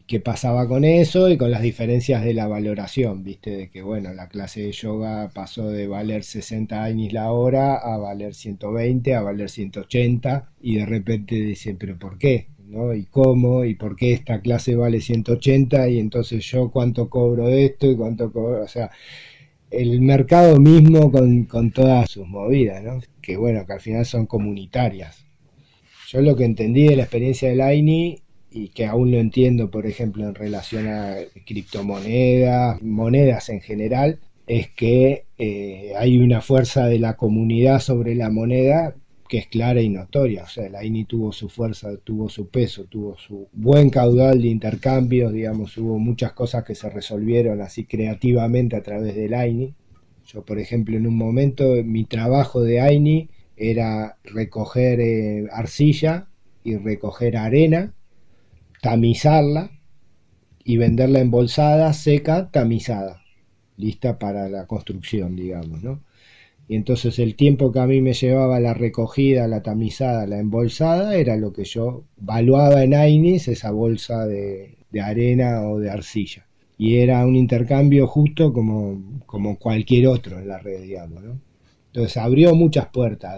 qué pasaba con eso y con las diferencias de la valoración, ¿viste? De que, bueno, la clase de yoga pasó de valer 60 años la hora a valer 120, a valer 180, y de repente dicen, ¿pero por qué? ¿No? ¿Y cómo? ¿Y por qué esta clase vale 180? Y entonces yo cuánto cobro de esto y cuánto cobro, o sea, el mercado mismo con todas sus movidas, ¿no? Que bueno, que al final son comunitarias. Yo lo que entendí de la experiencia del AINI, y que aún no entiendo, por ejemplo, en relación a criptomonedas, monedas en general, es que hay una fuerza de la comunidad sobre la moneda que es clara y notoria. O sea, el AINI tuvo su fuerza, tuvo su peso, tuvo su buen caudal de intercambios, digamos, hubo muchas cosas que se resolvieron así creativamente a través del AINI. Yo, por ejemplo, en un momento, mi trabajo de AINI era recoger arcilla y recoger arena, tamizarla y venderla embolsada, seca, tamizada, lista para la construcción, digamos, ¿no? Y entonces el tiempo que a mí me llevaba la recogida, la tamizada, la embolsada, era lo que yo valuaba en AINIS, esa bolsa de arena o de arcilla. Y era un intercambio justo como cualquier otro en la red, digamos, ¿no? Entonces abrió muchas puertas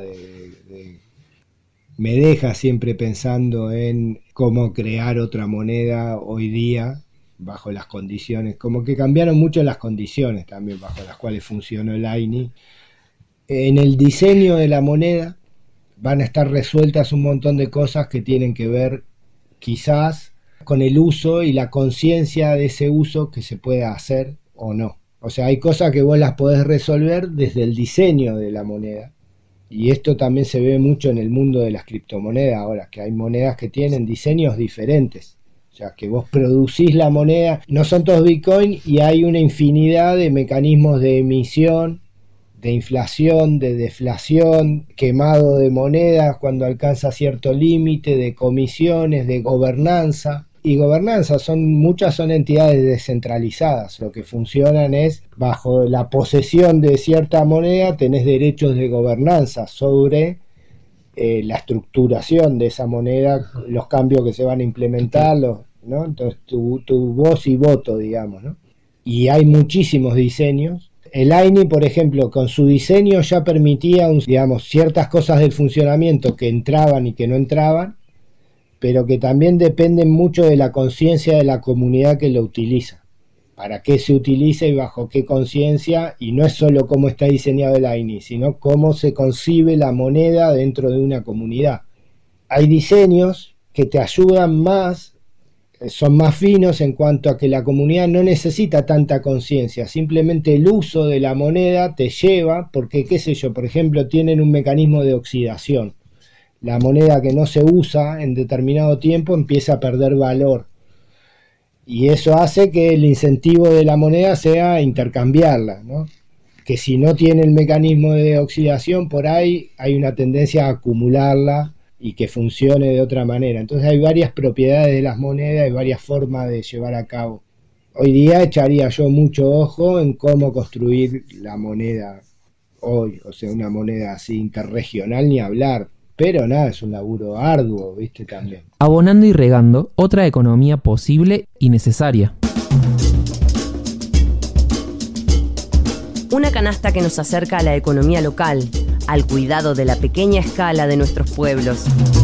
me deja siempre pensando en cómo crear otra moneda hoy día bajo las condiciones, como que cambiaron mucho las condiciones también bajo las cuales funcionó el AINI. En el diseño de la moneda van a estar resueltas un montón de cosas que tienen que ver quizás con el uso y la conciencia de ese uso que se pueda hacer o no. O sea, hay cosas que vos las podés resolver desde el diseño de la moneda. Y esto también se ve mucho en el mundo de las criptomonedas ahora, que hay monedas que tienen diseños diferentes. O sea, que vos producís la moneda, no son todos Bitcoin, y hay una infinidad de mecanismos de emisión, de inflación, de deflación, quemado de monedas cuando alcanza cierto límite, de comisiones, de gobernanza. Y gobernanza, muchas son entidades descentralizadas, lo que funcionan es, bajo la posesión de cierta moneda, tenés derechos de gobernanza sobre la estructuración de esa moneda, los cambios que se van a implementar, ¿no? Entonces tu voz y voto, digamos, ¿no? Y hay muchísimos diseños. El AINI, por ejemplo, con su diseño ya permitía, digamos, ciertas cosas del funcionamiento que entraban y que no entraban, pero que también dependen mucho de la conciencia de la comunidad que lo utiliza. Para qué se utiliza y bajo qué conciencia, y no es solo cómo está diseñado el AINI, sino cómo se concibe la moneda dentro de una comunidad. Hay diseños que te ayudan más, son más finos en cuanto a que la comunidad no necesita tanta conciencia, simplemente el uso de la moneda te lleva, porque qué sé yo, por ejemplo, tienen un mecanismo de oxidación. La moneda que no se usa en determinado tiempo empieza a perder valor. Y eso hace que el incentivo de la moneda sea intercambiarla, ¿no? Que si no tiene el mecanismo de oxidación, por ahí hay una tendencia a acumularla y que funcione de otra manera. Entonces hay varias propiedades de las monedas y varias formas de llevar a cabo. Hoy día echaría yo mucho ojo en cómo construir la moneda hoy, o sea, una moneda así interregional ni hablar. Pero nada, es un laburo arduo, ¿viste? También. Abonando y regando, otra economía posible y necesaria. Una canasta que nos acerca a la economía local, al cuidado de la pequeña escala de nuestros pueblos.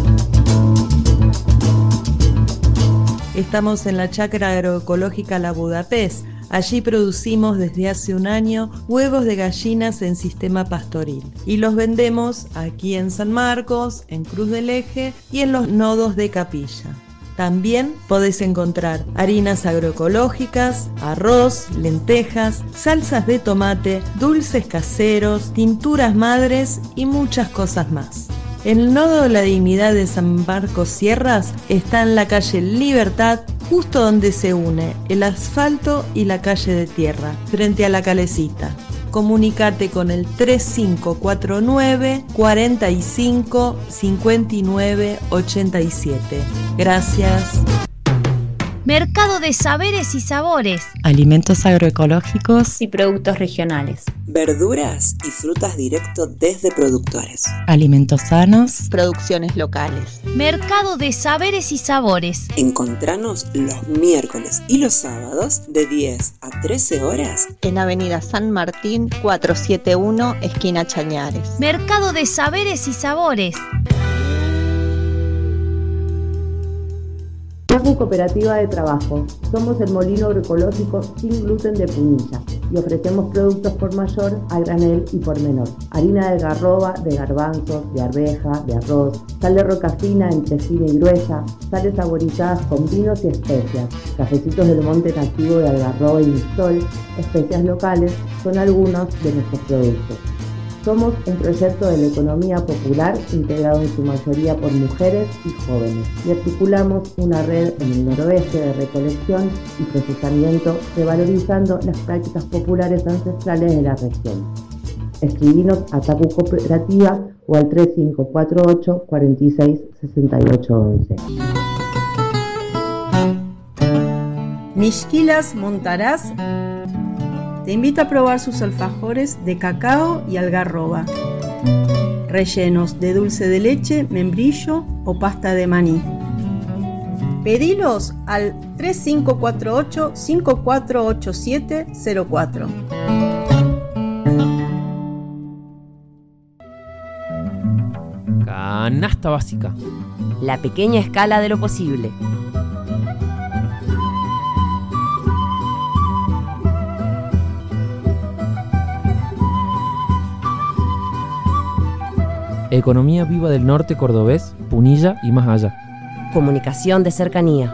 Estamos en la chacra agroecológica La Budapest. Allí producimos desde hace un año huevos de gallinas en sistema pastoril y los vendemos aquí en San Marcos, en Cruz del Eje y en los nodos de Capilla. También podés encontrar harinas agroecológicas, arroz, lentejas, salsas de tomate, dulces caseros, tinturas madres y muchas cosas más. El nodo de la Dignidad de San Marcos Sierras está en la calle Libertad, justo donde se une el asfalto y la calle de tierra, frente a la calecita. Comunicate con el 3549 45 59 87. Gracias. Mercado de saberes y sabores. Alimentos agroecológicos y productos regionales. Verduras y frutas directo desde productores. Alimentos sanos. Producciones locales. Mercado de saberes y sabores. Encontranos los miércoles y los sábados de 10 a 13 horas en Avenida San Martín 471, esquina Chañares. Mercado de saberes y sabores. TACU Cooperativa de Trabajo. Somos el molino agroecológico sin gluten de Punilla y ofrecemos productos por mayor, a granel y por menor. Harina de algarroba, de garbanzos, de arveja, de arroz, sal de roca fina entre fina y gruesa, sales saborizadas con vinos y especias, cafecitos del monte nativo de algarroba y mistol, especias locales, son algunos de nuestros productos. Somos un proyecto de la economía popular integrado en su mayoría por mujeres y jóvenes y articulamos una red en el noroeste de recolección y procesamiento revalorizando las prácticas populares ancestrales de la región. Escribinos a TACU Cooperativa o al 3548 46 68 11. Mixquilas Montaraz te invita a probar sus alfajores de cacao y algarroba, rellenos de dulce de leche, membrillo o pasta de maní. Pedilos al 3548-548704. Canasta básica. La pequeña escala de lo posible. Economía viva del norte cordobés, Punilla y más allá. Comunicación de cercanía.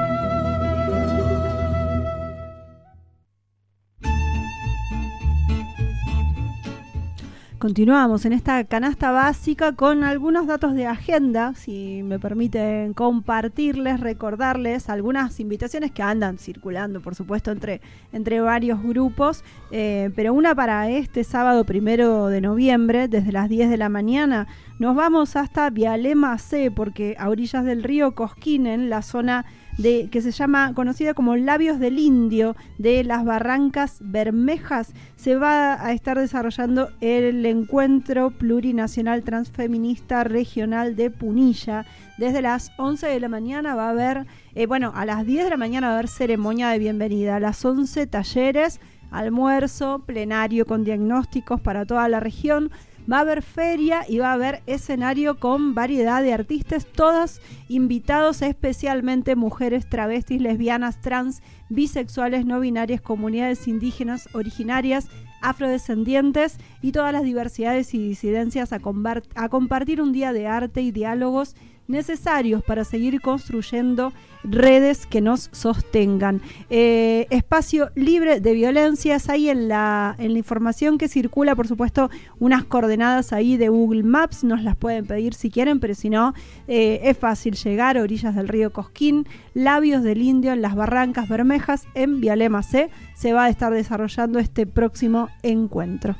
Continuamos en esta canasta básica con algunos datos de agenda, si me permiten compartirles, recordarles algunas invitaciones que andan circulando, por supuesto, entre varios grupos, pero una para este sábado 1 de noviembre, desde las 10 de la mañana, nos vamos hasta Vialema C, porque a orillas del río Cosquín, en la zona que se llama, conocida como Labios del Indio, de las Barrancas Bermejas, se va a estar desarrollando el Encuentro Plurinacional Transfeminista Regional de Punilla. Desde las 11 de la mañana va a haber, a las 10 de la mañana va a haber ceremonia de bienvenida, a las 11 talleres, almuerzo, plenario con diagnósticos para toda la región. Va a haber feria y va a haber escenario con variedad de artistas, todas invitados, especialmente mujeres, travestis, lesbianas, trans, bisexuales, no binarias, comunidades indígenas, originarias, afrodescendientes y todas las diversidades y disidencias a compartir un día de arte y diálogos necesarios para seguir construyendo redes que nos sostengan. Espacio libre de violencias. Hay en la información que circula, por supuesto, unas coordenadas ahí de Google Maps, nos las pueden pedir si quieren, pero si no, es fácil llegar a orillas del río Cosquín, Labios del Indio, en las Barrancas Bermejas, en Vialema C, se va a estar desarrollando este próximo encuentro.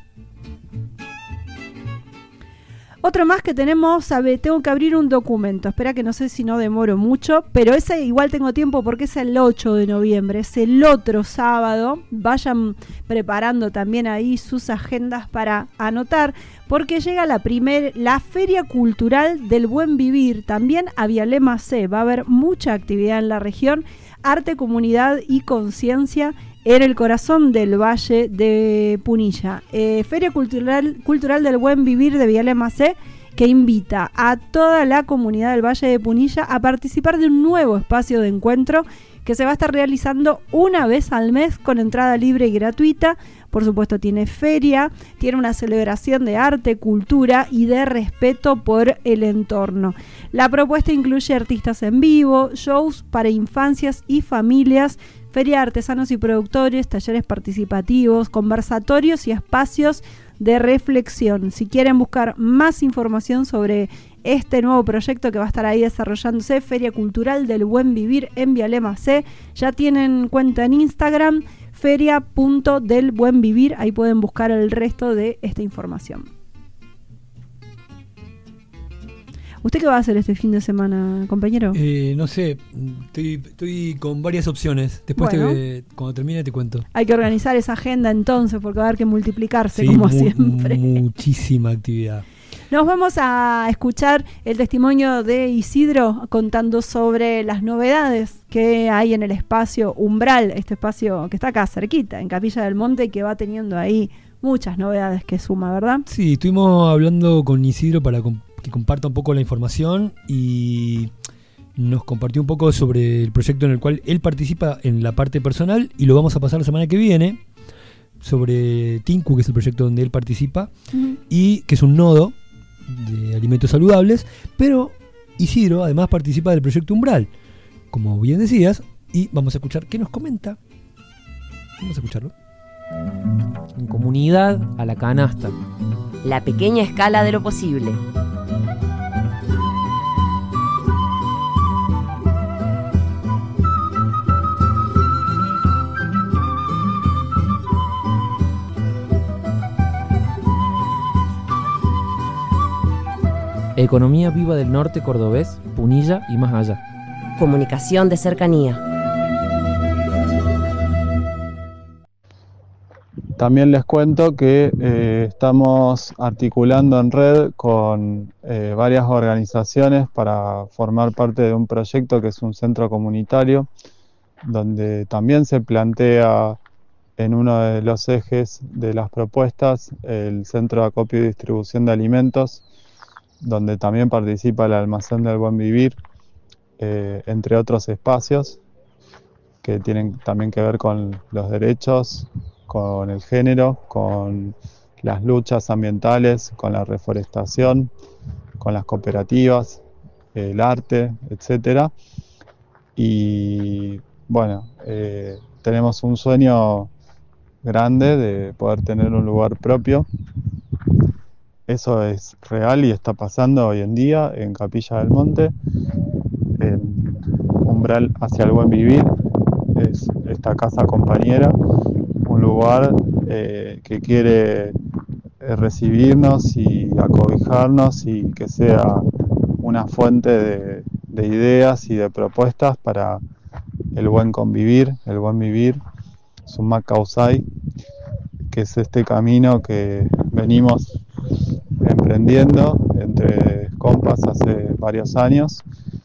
Otro más que tenemos, tengo que abrir un documento, espera que no sé si no demoro mucho, pero ese igual tengo tiempo porque es el 8 de noviembre, es el otro sábado, vayan preparando también ahí sus agendas para anotar, porque llega la Feria Cultural del Buen Vivir, también a Vialema C, va a haber mucha actividad en la región, arte, comunidad y conciencia, en el corazón del Valle de Punilla. Feria Cultural del Buen Vivir de Vialema C, que invita a toda la comunidad del Valle de Punilla a participar de un nuevo espacio de encuentro que se va a estar realizando una vez al mes con entrada libre y gratuita. Por supuesto, tiene feria, tiene una celebración de arte, cultura y de respeto por el entorno. La propuesta incluye artistas en vivo, shows para infancias y familias, feria de artesanos y productores, talleres participativos, conversatorios y espacios de reflexión. Si quieren buscar más información sobre este nuevo proyecto que va a estar ahí desarrollándose, Feria Cultural del Buen Vivir en Vialema C, ya tienen cuenta en Instagram, feria.delbuenvivir, ahí pueden buscar el resto de esta información. ¿Usted qué va a hacer este fin de semana, compañero? No sé, estoy con varias opciones. Después Bueno. cuando termine te cuento. Hay que organizar esa agenda entonces, porque va a haber que multiplicarse, Sí, como siempre. Muchísima actividad. Nos vamos a escuchar el testimonio de Isidro contando sobre las novedades que hay en el espacio Umbral, este espacio que está acá cerquita, en Capilla del Monte, que va teniendo ahí muchas novedades que suma, ¿verdad? Sí, estuvimos hablando con Isidro para que comparta un poco la información y nos compartió un poco sobre el proyecto en el cual él participa en la parte personal, y lo vamos a pasar la semana que viene, sobre Tinku, que es el proyecto donde él participa, y que es un nodo de alimentos saludables, pero Isidro además participa del proyecto Umbral, como bien decías, y vamos a escuchar qué nos comenta. Vamos a escucharlo. En comunidad a la canasta. La pequeña escala de lo posible. Economía viva del norte cordobés, Punilla y más allá. Comunicación de cercanía. También les cuento que estamos articulando en red con varias organizaciones para formar parte de un proyecto que es un centro comunitario, donde también se plantea en uno de los ejes de las propuestas el centro de acopio y distribución de alimentos, donde también participa el Almacén del Buen Vivir, entre otros espacios que tienen también que ver con los derechos, con el género, con las luchas ambientales, con la reforestación, con las cooperativas, el arte, etcétera. Y bueno, tenemos un sueño grande de poder tener un lugar propio. Eso es real y está pasando hoy en día en Capilla del Monte. En Umbral hacia el Buen Vivir es esta casa compañera, un lugar que quiere recibirnos y acobijarnos, y que sea una fuente de ideas y de propuestas para el buen convivir, el buen vivir, Summa Causai, que es este camino que venimos emprendiendo entre compas hace varios años,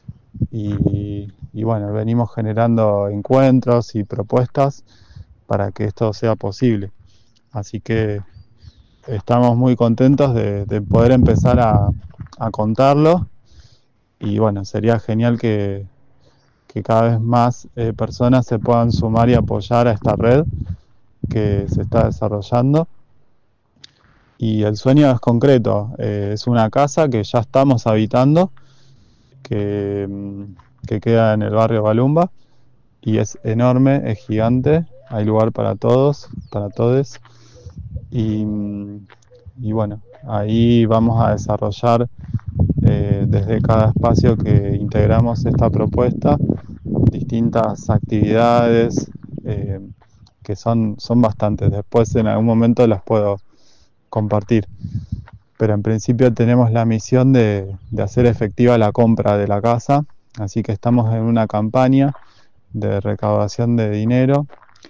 y bueno, venimos generando encuentros y propuestas para que esto sea posible. Así que estamos muy contentos de poder empezar a contarlo, y bueno, sería genial que cada vez más personas se puedan sumar y apoyar a esta red que se está desarrollando. Y el sueño es concreto, es una casa que ya estamos habitando, que queda en el barrio Balumba, y es enorme, es gigante, hay lugar para todos, para todes, y bueno, ahí vamos a desarrollar desde cada espacio que integramos esta propuesta distintas actividades que son bastantes. Después en algún momento las puedo compartir, pero en principio tenemos la misión de hacer efectiva la compra de la casa, así que estamos en una campaña de recaudación de dinero.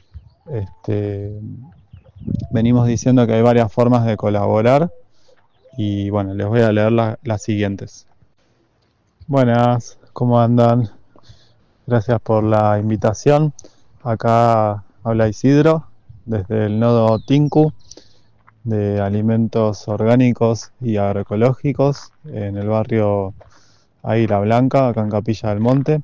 Venimos diciendo que hay varias formas de colaborar, y bueno, les voy a leer las siguientes. Buenas, ¿cómo andan? Gracias por la invitación. Acá habla Isidro desde el nodo Tinku de alimentos orgánicos y agroecológicos en el barrio Águila Blanca, acá en Capilla del Monte.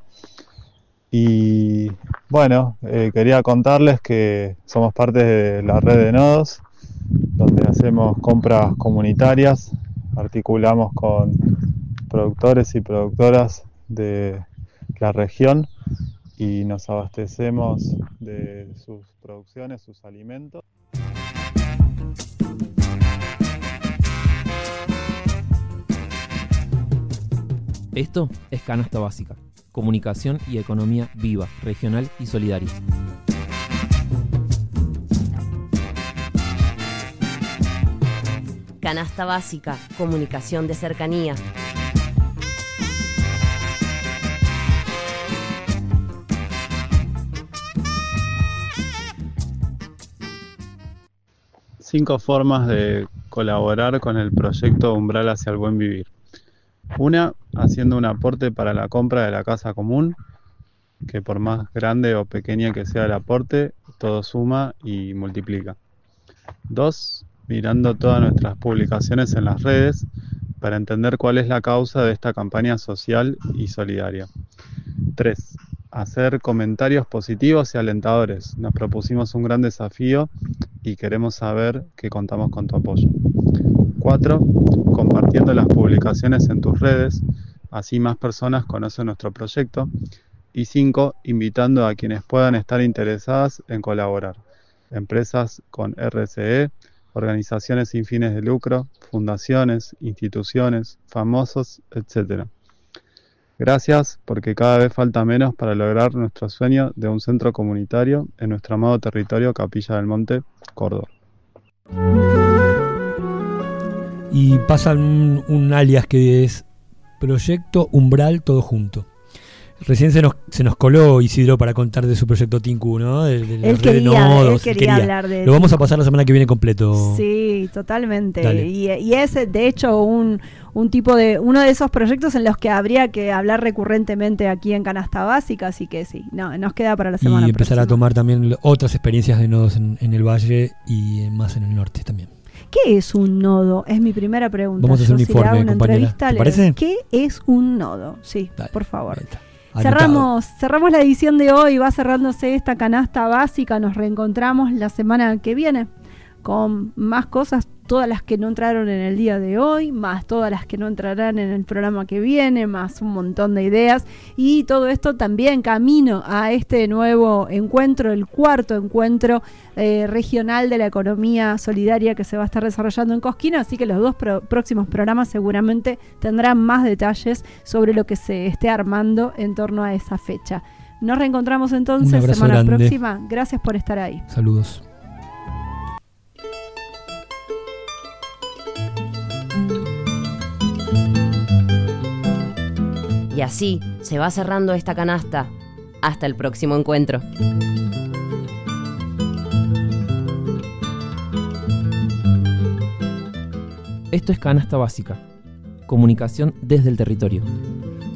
Y bueno, quería contarles que somos parte de la red de nodos, donde hacemos compras comunitarias, articulamos con productores y productoras de la región y nos abastecemos de sus producciones, sus alimentos. Esto es Canasta Básica, comunicación y economía viva, regional y solidaria. Canasta Básica, comunicación de cercanía. 5 formas de colaborar con el proyecto Umbral hacia el Buen Vivir. Una, haciendo un aporte para la compra de la casa común, que por más grande o pequeña que sea el aporte, todo suma y multiplica. 2, mirando todas nuestras publicaciones en las redes para entender cuál es la causa de esta campaña social y solidaria. 3, hacer comentarios positivos y alentadores. Nos propusimos un gran desafío y queremos saber que contamos con tu apoyo. 4, compartiendo las publicaciones en tus redes, así más personas conocen nuestro proyecto. Y 5, invitando a quienes puedan estar interesadas en colaborar. Empresas con RSE, organizaciones sin fines de lucro, fundaciones, instituciones, famosos, etc. Gracias, porque cada vez falta menos para lograr nuestro sueño de un centro comunitario en nuestro amado territorio Capilla del Monte, Córdoba. Y pasa un alias que es Proyecto Umbral todo junto. Recién se nos coló Isidro para contar de su proyecto Tinku, ¿no? De él quería hablar de Lo vamos a pasar la semana que viene completo. Sí, totalmente. Y es de hecho un tipo de uno de esos proyectos en los que habría que hablar recurrentemente aquí en Canasta Básica, así que sí, nos queda para la semana y empezar próxima. a tomar también otras experiencias de nodos en el valle y más en el norte también. ¿Qué es un nodo? Es mi primera pregunta. Vamos a hacer un informe, una compañera. ¿Te parece? ¿Qué es un nodo? Sí, dale, por favor. Anotado. Cerramos la edición de hoy, va cerrándose esta canasta básica, nos reencontramos la semana que viene con más cosas, todas las que no entraron en el día de hoy, más todas las que no entrarán en el programa que viene, más un montón de ideas y todo esto también camino a este nuevo encuentro, el cuarto encuentro regional de la economía solidaria que se va a estar desarrollando en Cosquín, así que los dos próximos programas seguramente tendrán más detalles sobre lo que se esté armando en torno a esa fecha. Nos reencontramos entonces semana próxima. Gracias por estar ahí. Saludos. Y así se va cerrando esta canasta. Hasta el próximo encuentro. Esto es Canasta Básica. Comunicación desde el territorio.